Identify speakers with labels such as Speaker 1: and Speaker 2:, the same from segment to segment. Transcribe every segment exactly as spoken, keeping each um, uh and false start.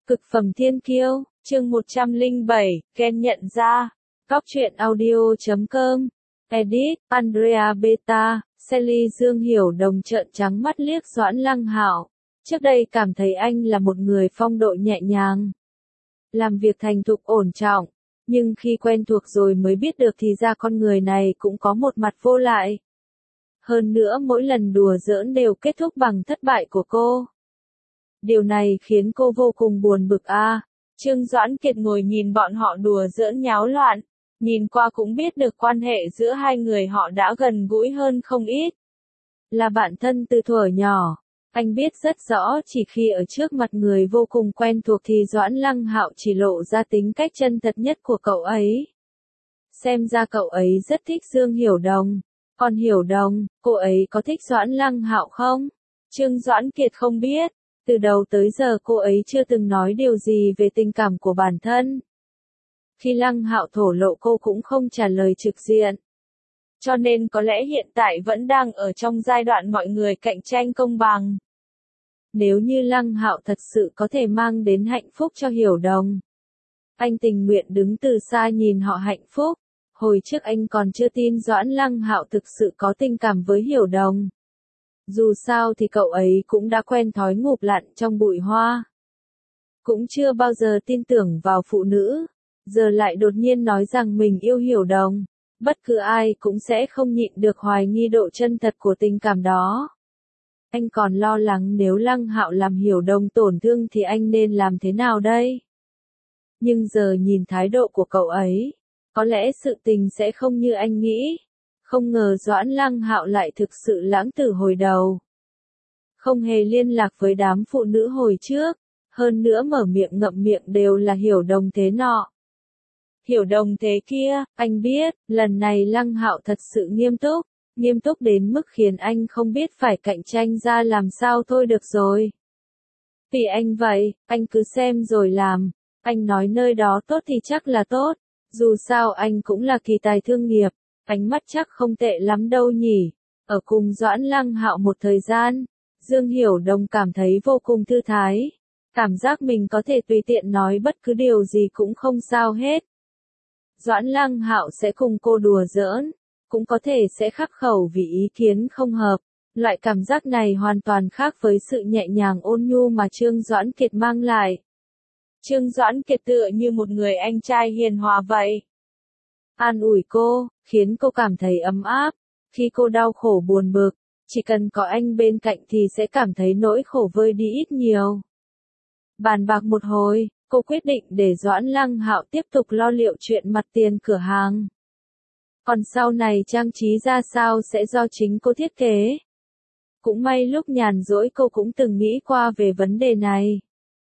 Speaker 1: Cực phẩm thiên kiêu, chương một trăm lẻ bảy, Ken nhận ra. Cóc truyện audio chấm com. Edit, Andrea Beta, Sally Dương Hiểu Đồng trợn trắng mắt liếc Doãn Lăng Hạo. Trước đây cảm thấy anh là một người phong độ nhẹ nhàng, làm việc thành thục ổn trọng, nhưng khi quen thuộc rồi mới biết được thì ra con người này cũng có một mặt vô lại. Hơn nữa mỗi lần đùa giỡn đều kết thúc bằng thất bại của cô. Điều này khiến cô vô cùng buồn bực a. À. Trương Doãn Kiệt ngồi nhìn bọn họ đùa giỡn nháo loạn, nhìn qua cũng biết được quan hệ giữa hai người họ đã gần gũi hơn không ít. Là bạn thân từ thuở nhỏ, anh biết rất rõ chỉ khi ở trước mặt người vô cùng quen thuộc thì Doãn Lăng Hạo chỉ lộ ra tính cách chân thật nhất của cậu ấy. Xem ra cậu ấy rất thích Dương Hiểu Đồng. Còn Hiểu Đồng, cô ấy có thích Doãn Lăng Hạo không? Trương Doãn Kiệt không biết. Từ đầu tới giờ cô ấy chưa từng nói điều gì về tình cảm của bản thân. Khi Lăng Hạo thổ lộ cô cũng không trả lời trực diện. Cho nên có lẽ hiện tại vẫn đang ở trong giai đoạn mọi người cạnh tranh công bằng. Nếu như Lăng Hạo thật sự có thể mang đến hạnh phúc cho Hiểu Đồng, anh tình nguyện đứng từ xa nhìn họ hạnh phúc. Hồi trước anh còn chưa tin Doãn Lăng Hạo thực sự có tình cảm với Hiểu Đồng. Dù sao thì cậu ấy cũng đã quen thói ngụp lặn trong bụi hoa. Cũng chưa bao giờ tin tưởng vào phụ nữ, giờ lại đột nhiên nói rằng mình yêu Hiểu Đồng. Bất cứ ai cũng sẽ không nhịn được hoài nghi độ chân thật của tình cảm đó. Anh còn lo lắng nếu Lăng Hạo làm Hiểu Đồng tổn thương thì anh nên làm thế nào đây? Nhưng giờ nhìn thái độ của cậu ấy, có lẽ sự tình sẽ không như anh nghĩ. Không ngờ Doãn Lăng Hạo lại thực sự lãng tử hồi đầu. Không hề liên lạc với đám phụ nữ hồi trước, hơn nữa mở miệng ngậm miệng đều là Hiểu Đồng thế nọ. Hiểu Đồng thế kia, anh biết, lần này Lăng Hạo thật sự nghiêm túc, nghiêm túc đến mức khiến anh không biết phải cạnh tranh ra làm sao thôi được rồi. Vì anh vậy, anh cứ xem rồi làm, anh nói nơi đó tốt thì chắc là tốt, dù sao anh cũng là kỳ tài thương nghiệp. Ánh mắt chắc không tệ lắm đâu nhỉ. Ở cùng Doãn Lăng Hạo một thời gian, Dương Hiểu Đồng cảm thấy vô cùng thư thái. Cảm giác mình có thể tùy tiện nói bất cứ điều gì cũng không sao hết. Doãn Lăng Hạo sẽ cùng cô đùa giỡn, cũng có thể sẽ khắc khẩu vì ý kiến không hợp. Loại cảm giác này hoàn toàn khác với sự nhẹ nhàng ôn nhu mà Trương Doãn Kiệt mang lại. Trương Doãn Kiệt tựa như một người anh trai hiền hòa vậy. An ủi cô, khiến cô cảm thấy ấm áp. Khi cô đau khổ buồn bực, chỉ cần có anh bên cạnh thì sẽ cảm thấy nỗi khổ vơi đi ít nhiều. Bàn bạc một hồi, cô quyết định để Doãn Lăng Hạo tiếp tục lo liệu chuyện mặt tiền cửa hàng. Còn sau này trang trí ra sao sẽ do chính cô thiết kế. Cũng may lúc nhàn rỗi cô cũng từng nghĩ qua về vấn đề này.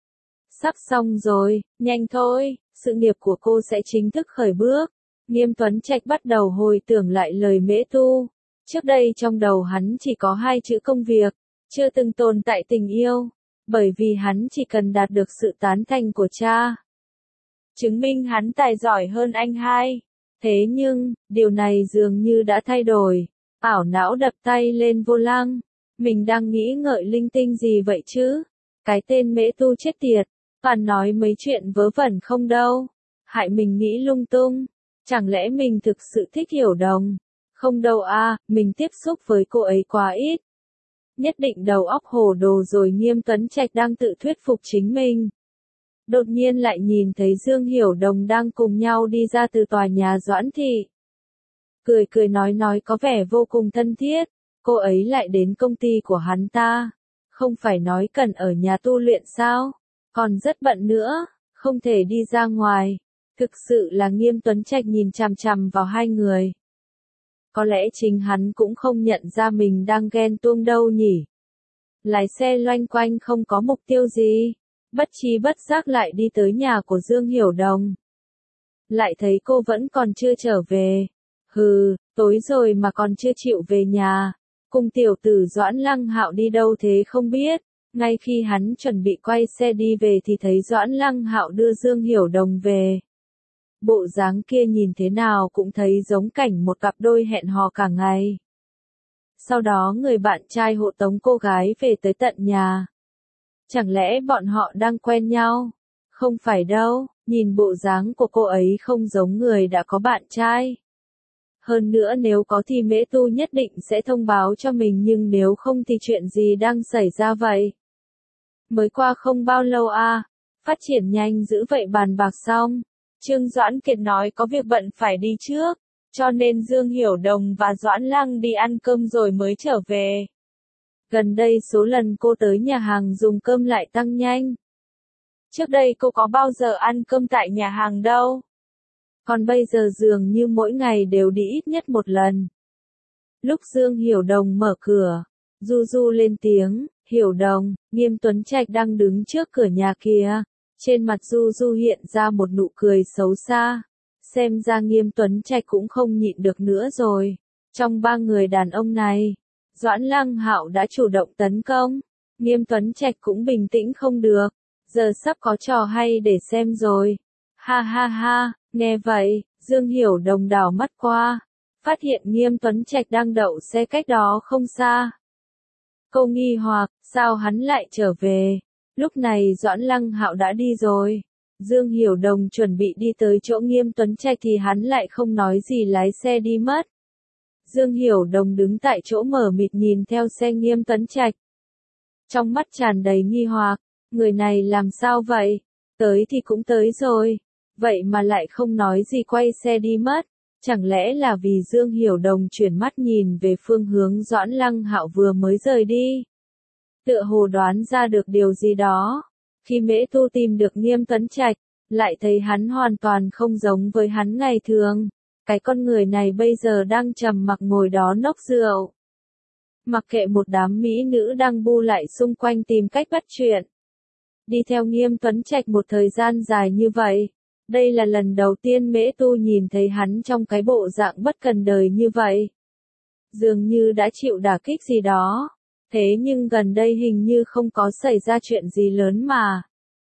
Speaker 1: Sắp xong rồi, nhanh thôi, sự nghiệp của cô sẽ chính thức khởi bước. Nghiêm Tuấn Trạch bắt đầu hồi tưởng lại lời Mễ Tu. Trước đây trong đầu hắn chỉ có hai chữ công việc, chưa từng tồn tại tình yêu, bởi vì hắn chỉ cần đạt được sự tán thành của cha. Chứng minh hắn tài giỏi hơn anh hai. Thế nhưng, điều này dường như đã thay đổi. Ảo não đập tay lên vô lăng. Mình đang nghĩ ngợi linh tinh gì vậy chứ? Cái tên Mễ Tu chết tiệt. Toàn nói mấy chuyện vớ vẩn không đâu. Hại mình nghĩ lung tung. Chẳng lẽ mình thực sự thích Hiểu Đồng? Không đâu a, à, mình tiếp xúc với cô ấy quá ít. Nhất định đầu óc hồ đồ rồi. Nghiêm Tuấn Trạch đang tự thuyết phục chính mình. Đột nhiên lại nhìn thấy Dương Hiểu Đồng đang cùng nhau đi ra từ tòa nhà Doãn Thị. Cười cười nói nói có vẻ vô cùng thân thiết. Cô ấy lại đến công ty của hắn ta. Không phải nói cần ở nhà tu luyện sao? Còn rất bận nữa, không thể đi ra ngoài. Thực sự là Nghiêm Tuấn Trạch nhìn chằm chằm vào hai người. Có lẽ chính hắn cũng không nhận ra mình đang ghen tuông đâu nhỉ. Lái xe loanh quanh không có mục tiêu gì. Bất trí bất giác lại đi tới nhà của Dương Hiểu Đồng. Lại thấy cô vẫn còn chưa trở về. Hừ, tối rồi mà còn chưa chịu về nhà. Cùng tiểu tử Doãn Lăng Hạo đi đâu thế không biết. Ngay khi hắn chuẩn bị quay xe đi về thì thấy Doãn Lăng Hạo đưa Dương Hiểu Đồng về. Bộ dáng kia nhìn thế nào cũng thấy giống cảnh một cặp đôi hẹn hò cả ngày. Sau đó người bạn trai hộ tống cô gái về tới tận nhà. Chẳng lẽ bọn họ đang quen nhau? Không phải đâu, nhìn bộ dáng của cô ấy không giống người đã có bạn trai. Hơn nữa nếu có thì Mễ Tu nhất định sẽ thông báo cho mình, nhưng nếu không thì chuyện gì đang xảy ra vậy? Mới qua không bao lâu à, phát triển nhanh dữ vậy. Bàn bạc xong, Trương Doãn Kiệt nói có việc bận phải đi trước, cho nên Dương Hiểu Đồng và Doãn Lăng đi ăn cơm rồi mới trở về. Gần đây số lần cô tới nhà hàng dùng cơm lại tăng nhanh. Trước đây cô có bao giờ ăn cơm tại nhà hàng đâu. Còn bây giờ dường như mỗi ngày đều đi ít nhất một lần. Lúc Dương Hiểu Đồng mở cửa, Du Du lên tiếng, Hiểu Đồng, Nghiêm Tuấn Trạch đang đứng trước cửa nhà kìa. Trên mặt Du Du hiện ra một nụ cười xấu xa. Xem ra Nghiêm Tuấn Trạch cũng không nhịn được nữa rồi. Trong ba người đàn ông này, Doãn Lăng Hạo đã chủ động tấn công. Nghiêm Tuấn Trạch cũng bình tĩnh không được. Giờ sắp có trò hay để xem rồi. Ha ha ha, nghe vậy, Dương Hiểu Đồng đảo mắt qua. Phát hiện Nghiêm Tuấn Trạch đang đậu xe cách đó không xa. Cô nghi hoặc, sao hắn lại trở về? Lúc này Doãn Lăng Hạo đã đi rồi. Dương Hiểu Đồng chuẩn bị đi tới chỗ Nghiêm Tuấn Trạch thì hắn lại không nói gì lái xe đi mất. Dương Hiểu Đồng đứng tại chỗ mờ mịt nhìn theo xe Nghiêm Tuấn Trạch. Trong mắt tràn đầy nghi hoặc, người này làm sao vậy? Tới thì cũng tới rồi, vậy mà lại không nói gì quay xe đi mất. Chẳng lẽ là vì Dương Hiểu Đồng chuyển mắt nhìn về phương hướng Doãn Lăng Hạo vừa mới rời đi? Tựa hồ đoán ra được điều gì đó. Khi Mễ Tu tìm được Nghiêm Tuấn Trạch, lại thấy hắn hoàn toàn không giống với hắn ngày thường. Cái con người này bây giờ đang trầm mặc ngồi đó nốc rượu. Mặc kệ một đám mỹ nữ đang bu lại xung quanh tìm cách bắt chuyện. Đi theo Nghiêm Tuấn Trạch một thời gian dài như vậy. Đây là lần đầu tiên Mễ Tu nhìn thấy hắn trong cái bộ dạng bất cần đời như vậy. Dường như đã chịu đả kích gì đó. Thế nhưng gần đây hình như không có xảy ra chuyện gì lớn mà.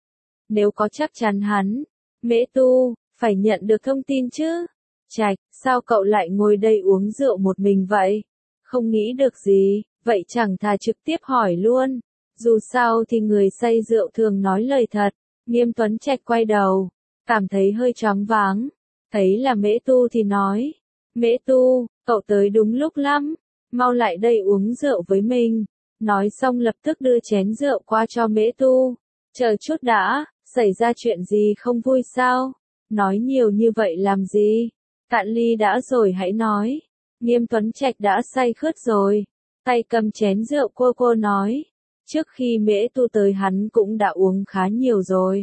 Speaker 1: Nếu có chắc chắn hắn, Mễ Tu, phải nhận được thông tin chứ. Trạch, sao cậu lại ngồi đây uống rượu một mình vậy? Không nghĩ được gì, vậy chẳng thà trực tiếp hỏi luôn. Dù sao thì người say rượu thường nói lời thật. Nghiêm Tuấn Trạch quay đầu, cảm thấy hơi choáng váng. Thấy là Mễ Tu thì nói, Mễ Tu, cậu tới đúng lúc lắm, mau lại đây uống rượu với mình. Nói xong lập tức đưa chén rượu qua cho Mễ Tu. Chờ chút đã, xảy ra chuyện gì không vui sao? Nói nhiều như vậy làm gì? Cạn ly đã rồi hãy nói. Nghiêm Tuấn Trạch đã say khướt rồi. Tay cầm chén rượu cô cô nói. Trước khi Mễ Tu tới hắn cũng đã uống khá nhiều rồi.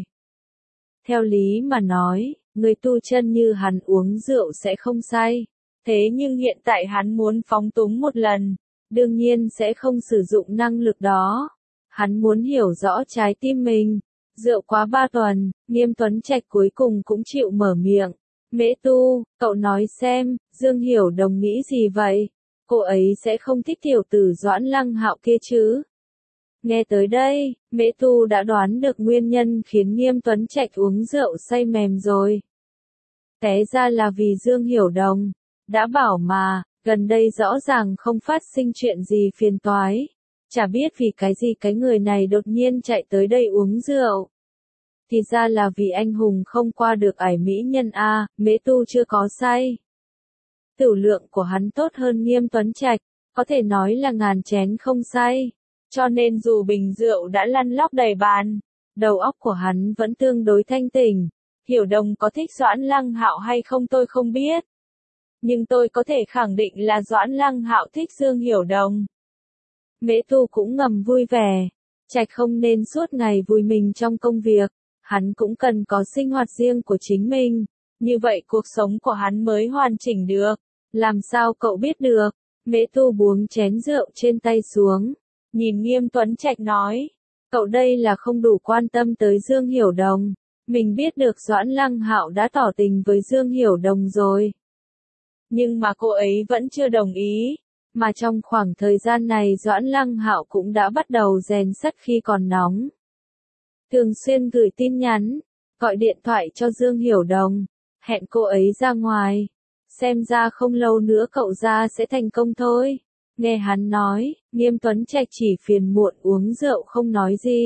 Speaker 1: Theo lý mà nói, người tu chân như hắn uống rượu sẽ không say. Thế nhưng hiện tại hắn muốn phóng túng một lần. Đương nhiên sẽ không sử dụng năng lực đó. Hắn muốn hiểu rõ trái tim mình. Rượu quá ba tuần, Nghiêm Tuấn Trạch cuối cùng cũng chịu mở miệng. Mễ Tu, cậu nói xem, Dương Hiểu Đồng nghĩ gì vậy? Cô ấy sẽ không thích tiểu tử Doãn Lăng Hạo kia chứ? Nghe tới đây, Mễ Tu đã đoán được nguyên nhân khiến Nghiêm Tuấn Trạch uống rượu say mềm rồi. Té ra là vì Dương Hiểu Đồng. Đã bảo mà, gần đây rõ ràng không phát sinh chuyện gì phiền toái. Chả biết vì cái gì cái người này đột nhiên chạy tới đây uống rượu. Thì ra là vì anh hùng không qua được ải mỹ nhân a. Mễ Tu chưa có say. Tửu lượng của hắn tốt hơn Nghiêm Tuấn Trạch, có thể nói là ngàn chén không say. Cho nên dù bình rượu đã lăn lóc đầy bàn, đầu óc của hắn vẫn tương đối thanh tỉnh. Hiểu Đồng có thích Doãn Lăng Hạo hay không tôi không biết. Nhưng tôi có thể khẳng định là Doãn Lăng Hạo thích Dương Hiểu Đồng. Mễ Tu cũng ngầm vui vẻ. Trạch không nên suốt ngày vùi mình trong công việc. Hắn cũng cần có sinh hoạt riêng của chính mình. Như vậy cuộc sống của hắn mới hoàn chỉnh được. Làm sao cậu biết được? Mễ Tu buông chén rượu trên tay xuống. Nhìn Nghiêm Tuấn Trạch nói. Cậu đây là không đủ quan tâm tới Dương Hiểu Đồng. Mình biết được Doãn Lăng Hạo đã tỏ tình với Dương Hiểu Đồng rồi. Nhưng mà cô ấy vẫn chưa đồng ý. Mà trong khoảng thời gian này Doãn Lăng Hạo cũng đã bắt đầu rèn sắt khi còn nóng. Thường xuyên gửi tin nhắn, gọi điện thoại cho Dương Hiểu Đồng, hẹn cô ấy ra ngoài. Xem ra không lâu nữa cậu ra sẽ thành công thôi. Nghe hắn nói, Nghiêm Tuấn Trạch chỉ phiền muộn uống rượu không nói gì.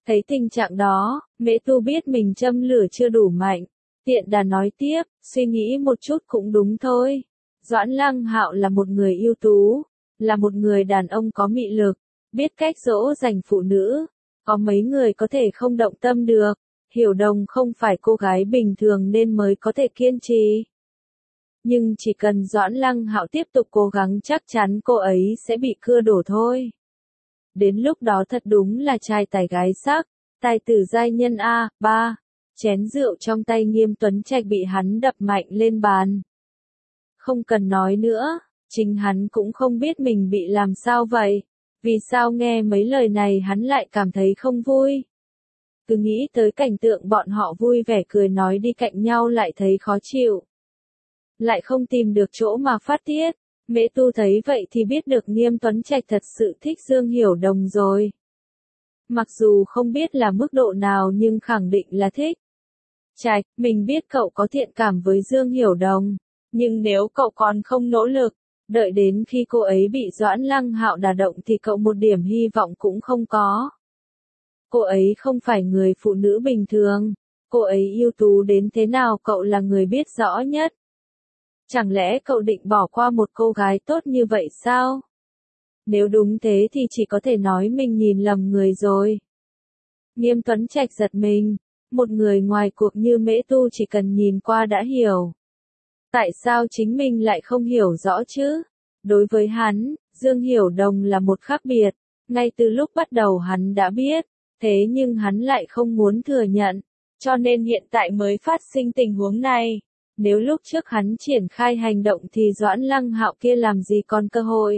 Speaker 1: Thấy tình trạng đó, Mễ Tu biết mình châm lửa chưa đủ mạnh. Tiện đà nói tiếp, suy nghĩ một chút cũng đúng thôi. Doãn Lăng Hạo là một người ưu tú, là một người đàn ông có mị lực, biết cách dỗ dành phụ nữ. Có mấy người có thể không động tâm được. Hiểu Đồng không phải cô gái bình thường nên mới có thể kiên trì. Nhưng chỉ cần Doãn Lăng Hạo tiếp tục cố gắng chắc chắn cô ấy sẽ bị cưa đổ thôi. Đến lúc đó thật đúng là trai tài gái sắc, tài tử giai nhân A, ba. Chén rượu trong tay Nghiêm Tuấn Trạch bị hắn đập mạnh lên bàn. Không cần nói nữa, chính hắn cũng không biết mình bị làm sao vậy. Vì sao nghe mấy lời này hắn lại cảm thấy không vui. Cứ nghĩ tới cảnh tượng bọn họ vui vẻ cười nói đi cạnh nhau lại thấy khó chịu. Lại không tìm được chỗ mà phát tiết. Mễ Tu thấy vậy thì biết được Nghiêm Tuấn Trạch thật sự thích Dương Hiểu Đồng rồi. Mặc dù không biết là mức độ nào nhưng khẳng định là thích. Trạch, mình biết cậu có thiện cảm với Dương Hiểu Đồng. Nhưng nếu cậu còn không nỗ lực, đợi đến khi cô ấy bị Doãn Lăng Hạo đả động thì cậu một điểm hy vọng cũng không có. Cô ấy không phải người phụ nữ bình thường. Cô ấy ưu tú đến thế nào cậu là người biết rõ nhất. Chẳng lẽ cậu định bỏ qua một cô gái tốt như vậy sao? Nếu đúng thế thì chỉ có thể nói mình nhìn lầm người rồi. Nghiêm Tuấn Trạch giật mình. Một người ngoài cuộc như Mễ Tu chỉ cần nhìn qua đã hiểu. Tại sao chính mình lại không hiểu rõ chứ? Đối với hắn, Dương Hiểu Đồng là một khác biệt. Ngay từ lúc bắt đầu hắn đã biết. Thế nhưng hắn lại không muốn thừa nhận. Cho nên hiện tại mới phát sinh tình huống này. Nếu lúc trước hắn triển khai hành động thì Doãn Lăng Hạo kia làm gì còn cơ hội.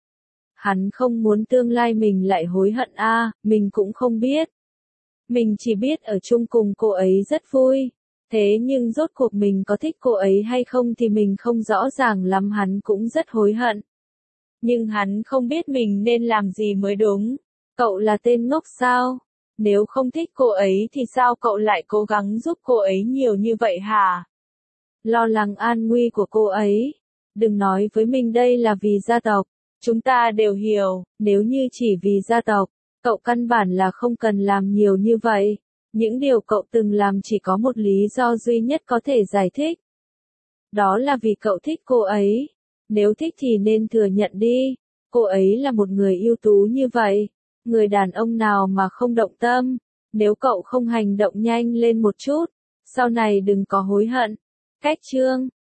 Speaker 1: Hắn không muốn tương lai mình lại hối hận a, à, mình cũng không biết. Mình chỉ biết ở chung cùng cô ấy rất vui. Thế nhưng rốt cuộc mình có thích cô ấy hay không thì mình không rõ ràng lắm, hắn cũng rất hối hận. Nhưng hắn không biết mình nên làm gì mới đúng. Cậu là tên ngốc sao? Nếu không thích cô ấy thì sao cậu lại cố gắng giúp cô ấy nhiều như vậy hả? Lo lắng an nguy của cô ấy. Đừng nói với mình đây là vì gia tộc. Chúng ta đều hiểu, nếu như chỉ vì gia tộc, cậu căn bản là không cần làm nhiều như vậy. Những điều cậu từng làm chỉ có một lý do duy nhất có thể giải thích. Đó là vì cậu thích cô ấy. Nếu thích thì nên thừa nhận đi. Cô ấy là một người ưu tú như vậy. Người đàn ông nào mà không động tâm. Nếu cậu không hành động nhanh lên một chút, sau này đừng có hối hận. Cách chương